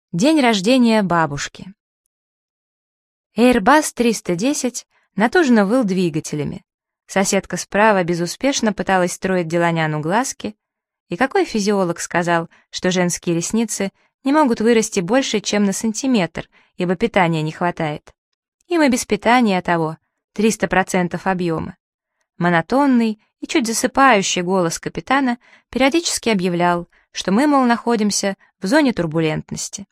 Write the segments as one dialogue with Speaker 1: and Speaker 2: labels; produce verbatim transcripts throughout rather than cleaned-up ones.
Speaker 1: День рождения бабушки. Airbus триста десять натужно выл двигателями. Соседка справа безуспешно пыталась строить Деланяну глазки, и какой физиолог сказал, что женские ресницы не могут вырасти больше, чем на сантиметр, ибо питания не хватает. Им и без питания того, триста процентов объема. Монотонный и чуть засыпающий голос капитана периодически объявлял, что мы, мол, находимся в зоне турбулентности.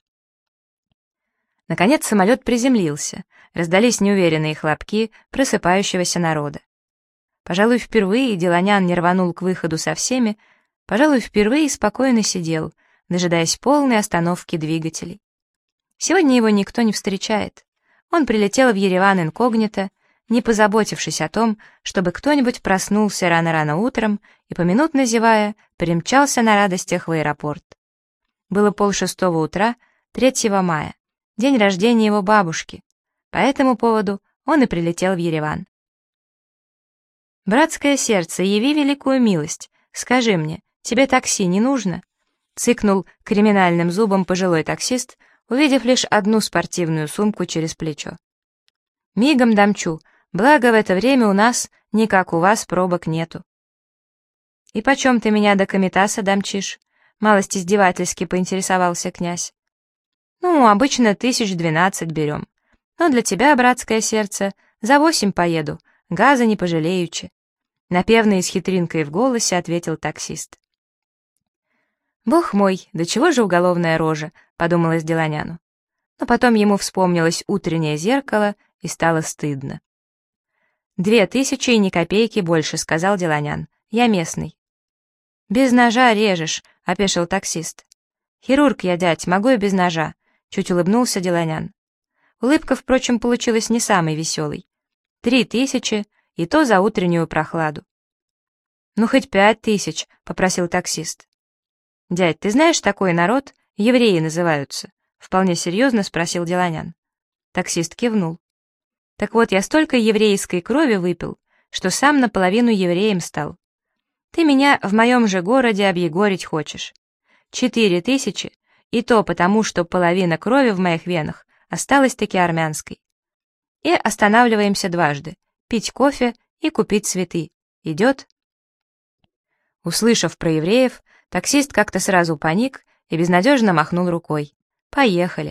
Speaker 1: Наконец самолет приземлился, раздались неуверенные хлопки просыпающегося народа. Пожалуй, впервые Деланян не рванул к выходу со всеми, пожалуй, впервые спокойно сидел, дожидаясь полной остановки двигателей. Сегодня его никто не встречает. Он прилетел в Ереван инкогнито, не позаботившись о том, чтобы кто-нибудь проснулся рано-рано утром и, поминутно зевая, примчался на радостях в аэропорт. Было полшестого утра, третьего мая. День рождения его бабушки. По этому поводу он и прилетел в Ереван. «Братское сердце, яви великую милость. Скажи мне, тебе такси не нужно?» Цыкнул криминальным зубом пожилой таксист, увидев лишь одну спортивную сумку через плечо. «Мигом домчу, благо в это время у нас, не как у вас, пробок нету». «И почем ты меня до Комитаса домчишь?» Малость издевательски поинтересовался князь. «Ну, обычно тысяч двенадцать берем. Но для тебя, братское сердце, за восемь поеду, газа не пожалеючи», напевно и с хитринкой в голосе ответил таксист. «Бог мой, до чего же уголовная рожа», — подумалось Деланяну. Но потом ему вспомнилось утреннее зеркало, и стало стыдно. «Две тысячи и ни копейки больше», — сказал Деланян. «Я местный». «Без ножа режешь», — опешил таксист. «Хирург я, дядь, могу и без ножа», — чуть улыбнулся Деланян. Улыбка, впрочем, получилась не самой веселой. Три тысячи, и то за утреннюю прохладу. «Ну, хоть пять тысяч», — попросил таксист. «Дядь, ты знаешь такой народ? Евреи называются», — вполне серьезно спросил Деланян. Таксист кивнул. «Так вот, я столько еврейской крови выпил, что сам наполовину евреем стал. Ты меня в моем же городе объегорить хочешь. Четыре тысячи, и то потому, что половина крови в моих венах осталась-таки армянской. И останавливаемся дважды — пить кофе и купить цветы. Идет?» Услышав про евреев, таксист как-то сразу паник и безнадежно махнул рукой. «Поехали».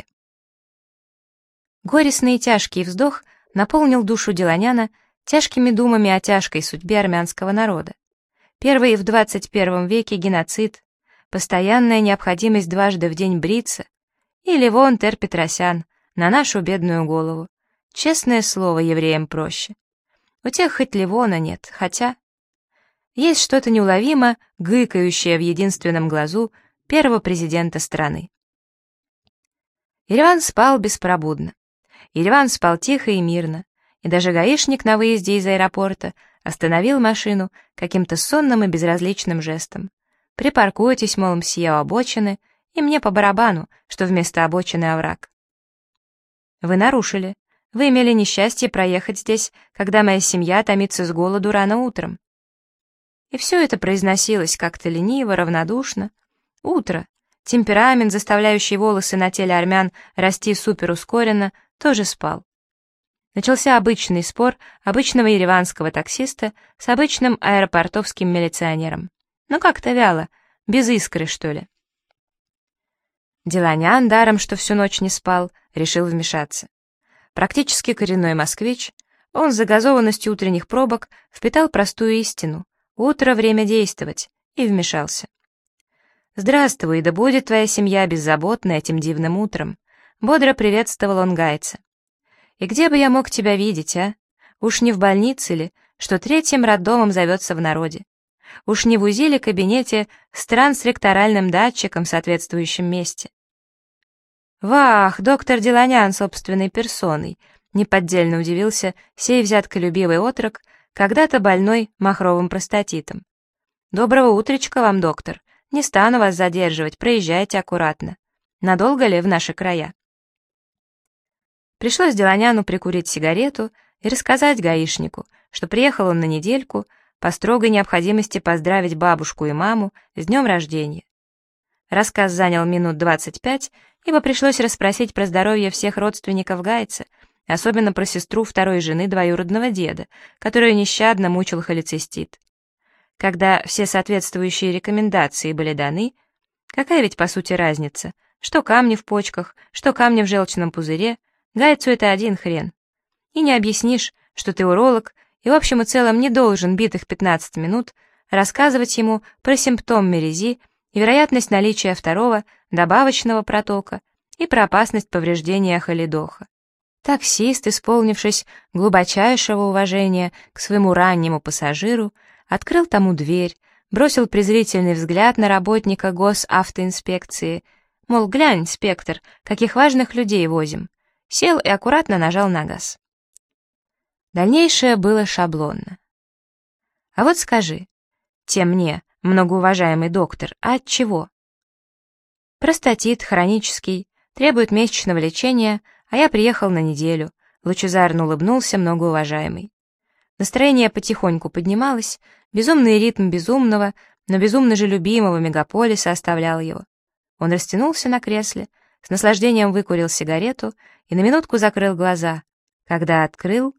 Speaker 1: Горестный и тяжкий вздох наполнил душу Деланяна тяжкими думами о тяжкой судьбе армянского народа. Первый в двадцать первом веке геноцид, постоянная необходимость дважды в день бриться, и Левон Тер-Петросян на нашу бедную голову. Честное слово, евреям проще. У тех хоть Левона нет, хотя... Есть что-то неуловимо гыкающее в единственном глазу первого президента страны. Ереван спал беспробудно. Ереван спал тихо и мирно, и даже гаишник на выезде из аэропорта остановил машину каким-то сонным и безразличным жестом. «Припаркуйтесь, мол, мсье, у обочины, и мне по барабану, что вместо обочины овраг». «Вы нарушили. Вы имели несчастье проехать здесь, когда моя семья томится с голоду рано утром». И все это произносилось как-то лениво, равнодушно. Утро, темперамент, заставляющий волосы на теле армян расти суперускоренно, тоже спал. Начался обычный спор обычного ереванского таксиста с обычным аэропортовским милиционером. Ну как-то вяло, без искры, что ли. Деланян, даром что всю ночь не спал, решил вмешаться. Практически коренной москвич, он с загазованностью утренних пробок впитал простую истину: утро — время действовать, и вмешался. «Здравствуй, да будет твоя семья беззаботна этим дивным утром», — бодро приветствовал он гайца. «И где бы я мог тебя видеть, а? Уж не в больнице ли, что третьим роддомом зовется в народе? Уж не в УЗИ ли кабинете с трансректоральным датчиком в соответствующем месте?» «Вах, доктор Деланян собственной персоной», — неподдельно удивился сей взятколюбивый отрок, когда-то больной махровым простатитом. «Доброго утречка вам, доктор. Не стану вас задерживать, проезжайте аккуратно. Надолго ли в наши края?» Пришлось Деланяну прикурить сигарету и рассказать гаишнику, что приехал он на недельку по строгой необходимости поздравить бабушку и маму с днем рождения. Рассказ занял минут двадцать пять, ибо пришлось расспросить про здоровье всех родственников Гайца, особенно про сестру второй жены двоюродного деда, которую нещадно мучил холецистит. Когда все соответствующие рекомендации были даны, какая ведь по сути разница, что камни в почках, что камни в желчном пузыре, Гайцу это один хрен. И не объяснишь, что ты уролог, и в общем и целом не должен битых пятнадцать минут рассказывать ему про симптом мерези и вероятность наличия второго добавочного протока и про опасность повреждения холедоха. Таксист, исполнившись глубочайшего уважения к своему раннему пассажиру, открыл тому дверь, бросил презрительный взгляд на работника госавтоинспекции, мол, глянь, инспектор, каких важных людей возим, сел и аккуратно нажал на газ. Дальнейшее было шаблонно. А вот скажи, те мне, многоуважаемый доктор, а от чего? Простатит хронический, требует месячного лечения, а я приехал на неделю, лучезарно улыбнулся многоуважаемый. Настроение потихоньку поднималось, безумный ритм безумного, но безумно же любимого мегаполиса оставлял его. Он растянулся на кресле, с наслаждением выкурил сигарету и на минутку закрыл глаза. Когда открыл...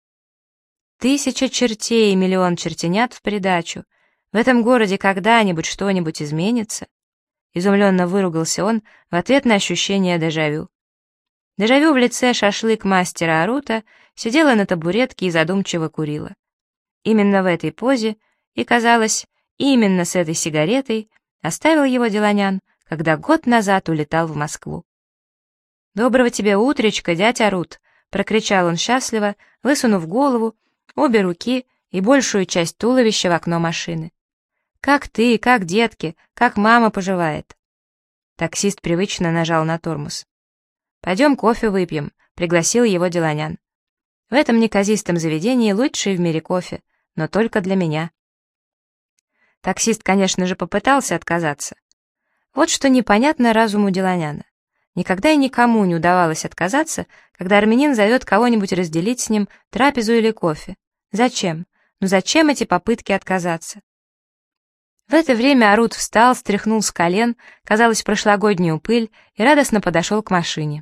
Speaker 1: Тысяча чертей и миллион чертенят в придачу. В этом городе когда-нибудь что-нибудь изменится? Изумленно выругался он в ответ на ощущение дежавю. Дежавю в лице шашлык-мастера Арута сидела на табуретке и задумчиво курила. Именно в этой позе и, казалось, именно с этой сигаретой оставил его Деланян, когда год назад улетал в Москву. «Доброго тебе утречка, дядя Арут!» — прокричал он счастливо, высунув голову, обе руки и большую часть туловища в окно машины. «Как ты, как детки, как мама поживает?» Таксист привычно нажал на тормоз. «Пойдем кофе выпьем», — пригласил его Деланян. «В этом неказистом заведении лучший в мире кофе, но только для меня». Таксист, конечно же, попытался отказаться. Вот что непонятно разуму Деланяна. Никогда и никому не удавалось отказаться, когда армянин зовет кого-нибудь разделить с ним трапезу или кофе. Зачем? Ну зачем эти попытки отказаться? В это время Арут встал, стряхнул с колен, казалось, прошлогоднюю пыль, и радостно подошел к машине.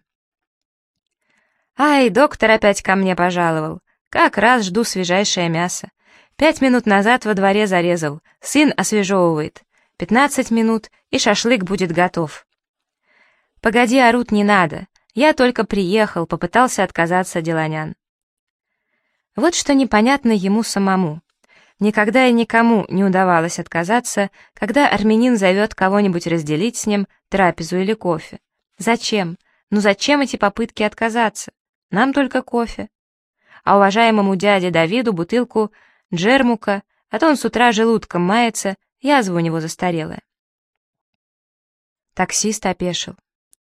Speaker 1: «Ай, доктор опять ко мне пожаловал. Как раз жду свежайшее мясо. Пять минут назад во дворе зарезал, сын освежевывает. Пятнадцать минут, и шашлык будет готов». «Погоди, Арут, не надо. Я только приехал», — попытался отказаться Деланян. Вот что непонятно ему самому. Никогда и никому не удавалось отказаться, когда армянин зовет кого-нибудь разделить с ним трапезу или кофе. Зачем? Ну зачем эти попытки отказаться? Нам только кофе. А уважаемому дяде Давиду бутылку джермука, а то он с утра желудком мается, язва у него застарелая. Таксист опешил.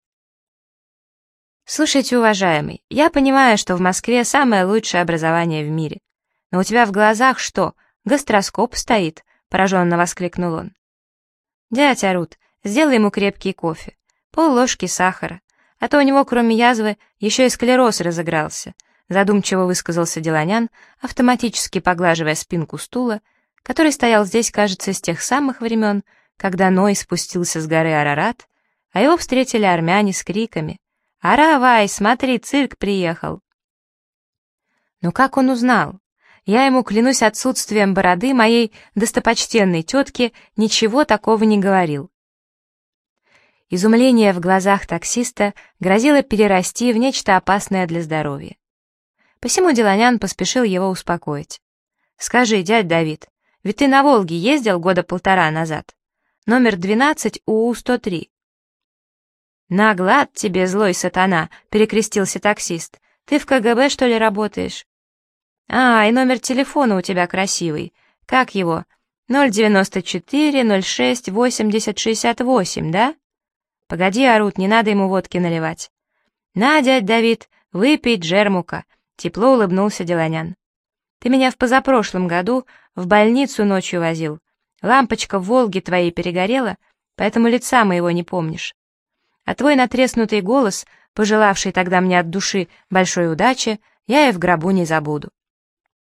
Speaker 1: «Слушайте, уважаемый, я понимаю, что в Москве самое лучшее образование в мире. Но у тебя в глазах что, гастроскоп стоит?» — пораженно воскликнул он. «Дядя Арут, сделай ему крепкий кофе, пол-ложки сахара, а то у него, кроме язвы, еще и склероз разыгрался», — задумчиво высказался Деланян, автоматически поглаживая спинку стула, который стоял здесь, кажется, с тех самых времен, когда Ной спустился с горы Арарат, а его встретили армяне с криками: «Аравай, смотри, цирк приехал!» Ну как он узнал? Я ему, клянусь отсутствием бороды моей достопочтенной тетки, ничего такого не говорил. Изумление в глазах таксиста грозило перерасти в нечто опасное для здоровья. Посему Деланян поспешил его успокоить. «Скажи, дядь Давид, ведь ты на Волге ездил года полтора назад? Номер двенадцать УУ сто три». «Наглад тебе, злой сатана!» — перекрестился таксист. «Ты в ка гэ бэ, что ли, работаешь?» «А, и номер телефона у тебя красивый. Как его? ноль девяносто четыре ноль шесть восемьдесят шестьдесят восемь, да? Погоди, Арут, не надо ему водки наливать». «На, дядь Давид, выпей джермука», — тепло улыбнулся Деланян. «Ты меня в позапрошлом году в больницу ночью возил. Лампочка в Волге твоей перегорела, поэтому лица моего не помнишь. А твой натреснутый голос, пожелавший тогда мне от души большой удачи, я и в гробу не забуду».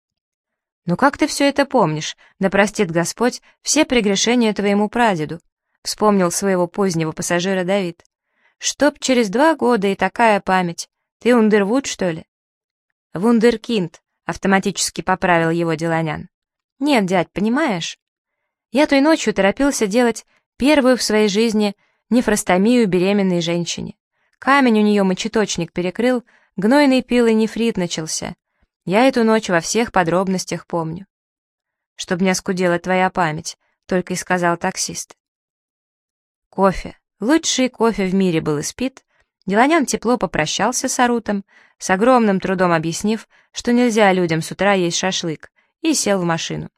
Speaker 1: «Ну как ты все это помнишь? Да простит Господь все прегрешения твоему прадеду. — вспомнил своего позднего пассажира Давид. «Чтоб через два года и такая память. Ты Ундервуд, что ли?» «Вундеркинд», — автоматически поправил его Деланян. «Нет, дядь, понимаешь? Я той ночью торопился делать первую в своей жизни нефростомию беременной женщине. Камень у нее мочеточник перекрыл, гнойный пил и нефрит начался. Я эту ночь во всех подробностях помню». «Чтоб не оскудела твоя память», — только и сказал таксист. Кофе. Лучший кофе в мире был испит. Деланян тепло попрощался с Арутом, с огромным трудом объяснив, что нельзя людям с утра есть шашлык, и сел в машину.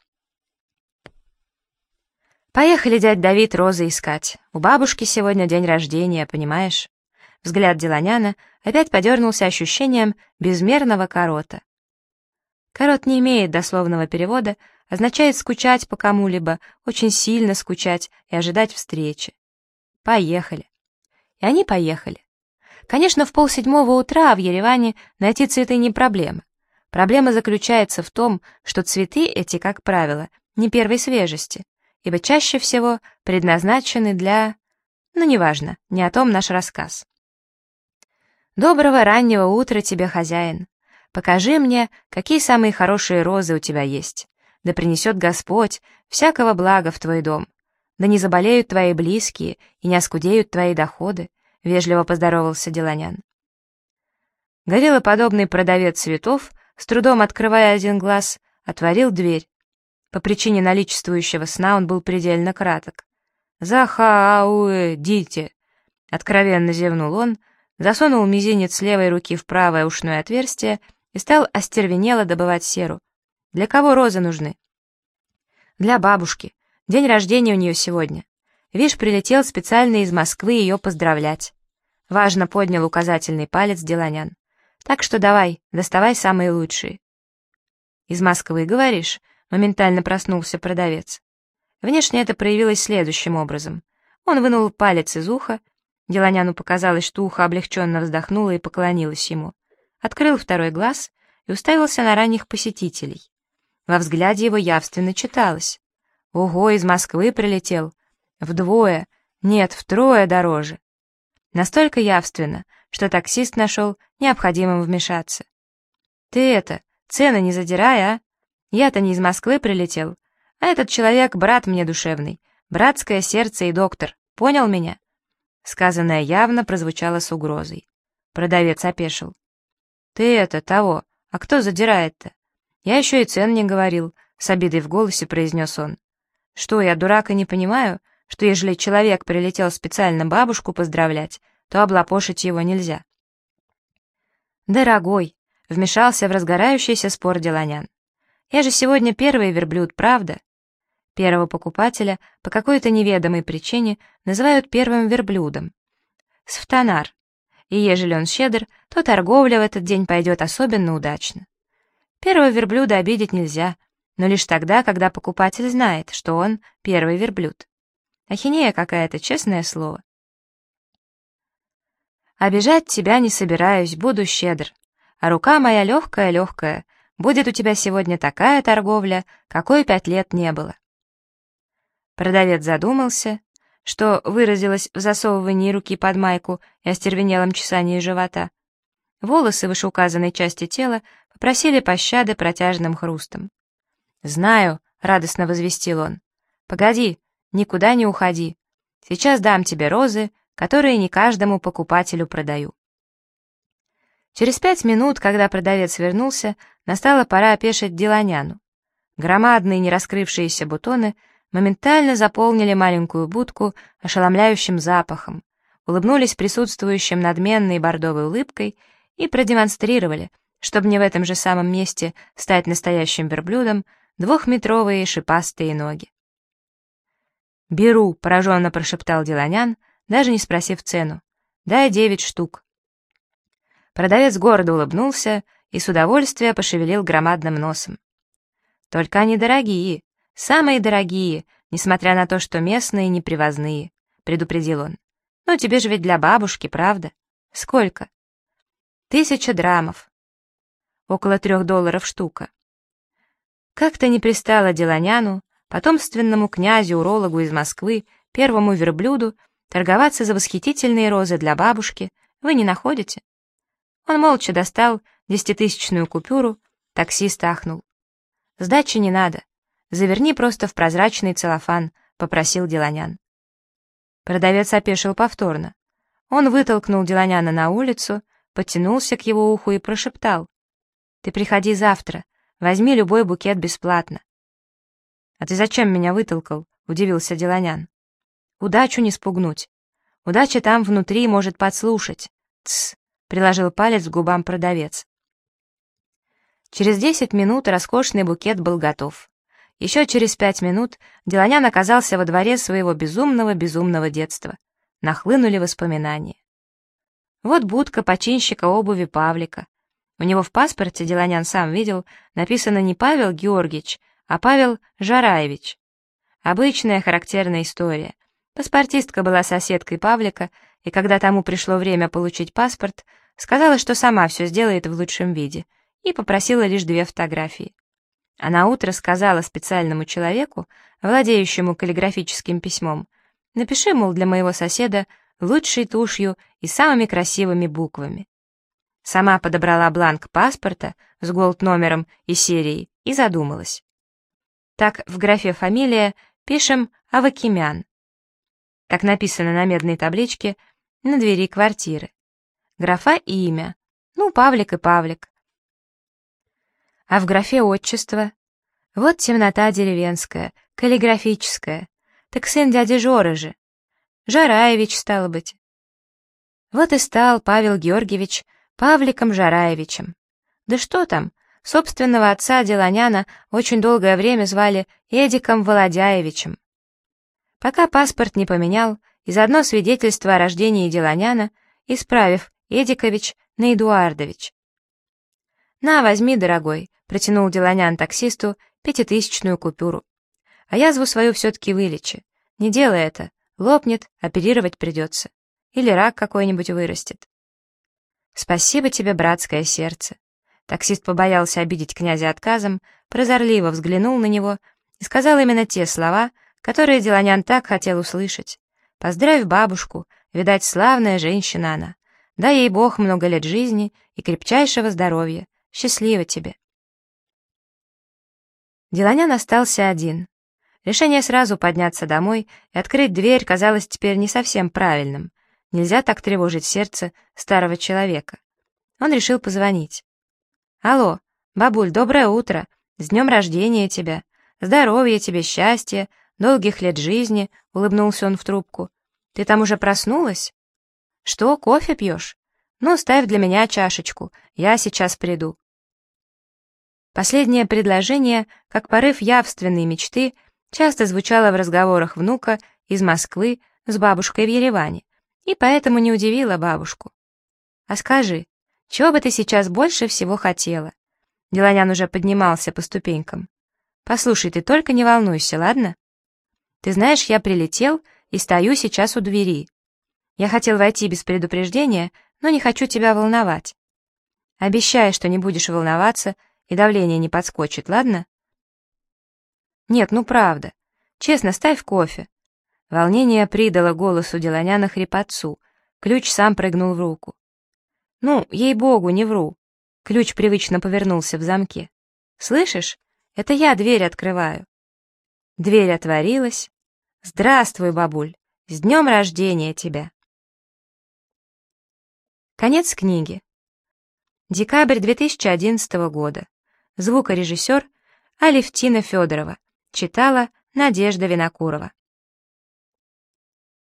Speaker 1: «Поехали, дядь Давид, розы искать. У бабушки сегодня день рождения, понимаешь?» Взгляд Деланяна опять подернулся ощущением безмерного корота. Корот не имеет дословного перевода, означает скучать по кому-либо, очень сильно скучать и ожидать встречи. Поехали. И они поехали. Конечно, в полседьмого утра в Ереване найти цветы не проблема. Проблема заключается в том, что цветы эти, как правило, не первой свежести, ибо чаще всего предназначены для... Ну, неважно, не о том наш рассказ. «Доброго раннего утра тебе, хозяин. Покажи мне, какие самые хорошие розы у тебя есть. Да принесет Господь всякого блага в твой дом. Да не заболеют твои близкие и не оскудеют твои доходы», — вежливо поздоровался Деланян. Гориллоподобный продавец цветов, с трудом открывая один глаз, отворил дверь. По причине наличествующего сна он был предельно краток. «Захауэ, дите!» — откровенно зевнул он, засунул мизинец левой руки в правое ушное отверстие и стал остервенело добывать серу. «Для кого розы нужны?» «Для бабушки. День рождения у нее сегодня. Вишь, прилетел специально из Москвы ее поздравлять». Важно поднял указательный палец Деланян. «Так что давай, доставай самые лучшие». «Из Москвы, говоришь?» — моментально проснулся продавец. Внешне это проявилось следующим образом. Он вынул палец из уха. Деланяну показалось, что ухо облегченно вздохнуло и поклонилось ему. Открыл второй глаз и уставился на ранних посетителей. Во взгляде его явственно читалось: «Ого, из Москвы прилетел. Вдвое, нет, втрое дороже». Настолько явственно, что таксист нашел необходимым вмешаться. «Ты это, цены не задирай, а? Я-то не из Москвы прилетел, а этот человек брат мне душевный, братское сердце и доктор, понял меня?» Сказанное явно прозвучало с угрозой. Продавец опешил. «Ты это, того, а кто задирает-то? Я еще и цен не говорил», — с обидой в голосе произнес он. «Что, я дурак и не понимаю, что ежели человек прилетел специально бабушку поздравлять, то облапошить его нельзя?» «Дорогой», — вмешался в разгорающийся спор Деланян, «я же сегодня первый верблюд, правда?» Первого покупателя по какой-то неведомой причине называют первым верблюдом. Сфтанар. И ежели он щедр, то торговля в этот день пойдет особенно удачно. Первого верблюда обидеть нельзя, но лишь тогда, когда покупатель знает, что он первый верблюд. Ахинея какая-то, честное слово. «Обижать тебя не собираюсь, буду щедр. А рука моя легкая-легкая, будет у тебя сегодня такая торговля, какой пять лет не было». Продавец задумался, что выразилось в засовывании руки под майку и остервенелом чесании живота. Волосы вышеуказанной части тела попросили пощады протяжным хрустом. «Знаю», — радостно возвестил он. «Погоди, никуда не уходи. Сейчас дам тебе розы, которые не каждому покупателю продаю». Через пять минут, когда продавец вернулся, настала пора опешить Деланяну. Громадные нераскрывшиеся бутоны моментально заполнили маленькую будку ошеломляющим запахом, улыбнулись присутствующим надменной бордовой улыбкой и продемонстрировали, чтобы мне в этом же самом месте стать настоящим верблюдом, двухметровые шипастые ноги. «Беру», — пораженно прошептал Деланян, даже не спросив цену. «Дай девять штук». Продавец гордо улыбнулся и с удовольствием пошевелил громадным носом. «Только они дорогие, самые дорогие, несмотря на то, что местные не привозные», — предупредил он. «Ну, тебе же ведь для бабушки, правда? Сколько?» «Тысяча драмов. Около трех долларов штука». Как-то не пристало Деланяну, потомственному князю-урологу из Москвы, первому верблюду, торговаться за восхитительные розы для бабушки. Вы не находите?» Он молча достал десятитысячную купюру, таксист ахнул. «Сдачи не надо. Заверни просто в прозрачный целлофан», — попросил Деланян. Продавец опешил повторно. Он вытолкнул Деланяна на улицу, подтянулся к его уху и прошептал: «Ты приходи завтра, возьми любой букет бесплатно». «А ты зачем меня вытолкал?» — удивился Деланян. «Удачу не спугнуть. Удача там внутри может подслушать». «Тсс», — приложил палец к губам продавец. Через десять минут роскошный букет был готов. Еще через пять минут Деланян оказался во дворе своего безумного-безумного детства. Нахлынули воспоминания. Вот будка починщика обуви Павлика. У него в паспорте, Деланян сам видел, написано не Павел Георгиевич, а Павел Жараевич. Обычная характерная история. Паспортистка была соседкой Павлика, и когда тому пришло время получить паспорт, сказала, что сама все сделает в лучшем виде, и попросила лишь две фотографии. А наутро сказала специальному человеку, владеющему каллиграфическим письмом: «Напиши, мол, для моего соседа лучшей тушью и самыми красивыми буквами». Сама подобрала бланк паспорта с голд-номером и серией и задумалась. Так, в графе «Фамилия» пишем «Авакимян», как написано на медной табличке на двери квартиры. Графа «Имя», ну, Павлик и Павлик. А в графе «Отчество» вот темнота деревенская, каллиграфическая, так сын дяди Жоры же, Жараевич, стало быть. Вот и стал Павел Георгиевич Павликом Жараевичем. Да что там, собственного отца Деланяна очень долгое время звали Эдиком Володяевичем. Пока паспорт не поменял, и заодно свидетельство о рождении Деланяна, исправив Эдикович на Эдуардович. «На, возьми, дорогой», — протянул Деланян таксисту пятитысячную купюру. «А язву свою все-таки вылечи. Не делай это. Лопнет, оперировать придется. Или рак какой-нибудь вырастет». «Спасибо тебе, братское сердце». Таксист побоялся обидеть князя отказом, прозорливо взглянул на него и сказал именно те слова, которые Деланян так хотел услышать. «Поздравь бабушку, видать, славная женщина она. Дай ей Бог много лет жизни и крепчайшего здоровья. Счастливо тебе». Деланян остался один. Решение сразу подняться домой и открыть дверь казалось теперь не совсем правильным. Нельзя так тревожить сердце старого человека. Он решил позвонить. «Алло, бабуль, доброе утро. С днем рождения тебя. Здоровья тебе, счастья, долгих лет жизни», — улыбнулся он в трубку. «Ты там уже проснулась?» «Что, кофе пьешь? Ну, ставь для меня чашечку, я сейчас приду». Последнее предложение, как порыв явственной мечты, часто звучало в разговорах внука из Москвы с бабушкой в Ереване, и поэтому не удивило бабушку. «А скажи, чего бы ты сейчас больше всего хотела?» Деланян уже поднимался по ступенькам. «Послушай, ты только не волнуйся, ладно? Ты знаешь, я прилетел и стою сейчас у двери. Я хотел войти без предупреждения, но не хочу тебя волновать. Обещай, что не будешь волноваться и давление не подскочит, ладно?» «Нет, ну правда. Честно, ставь кофе». Волнение придало голосу Деланяна хрипотцу. Ключ сам прыгнул в руку. «Ну, ей-богу, не вру». Ключ привычно повернулся в замке. «Слышишь? Это я дверь открываю». Дверь отворилась. «Здравствуй, бабуль! С днем рождения тебя!» Конец книги. Декабрь две тысячи одиннадцатого года. Звукорежиссер Алевтина Федорова. Читала Надежда Винокурова.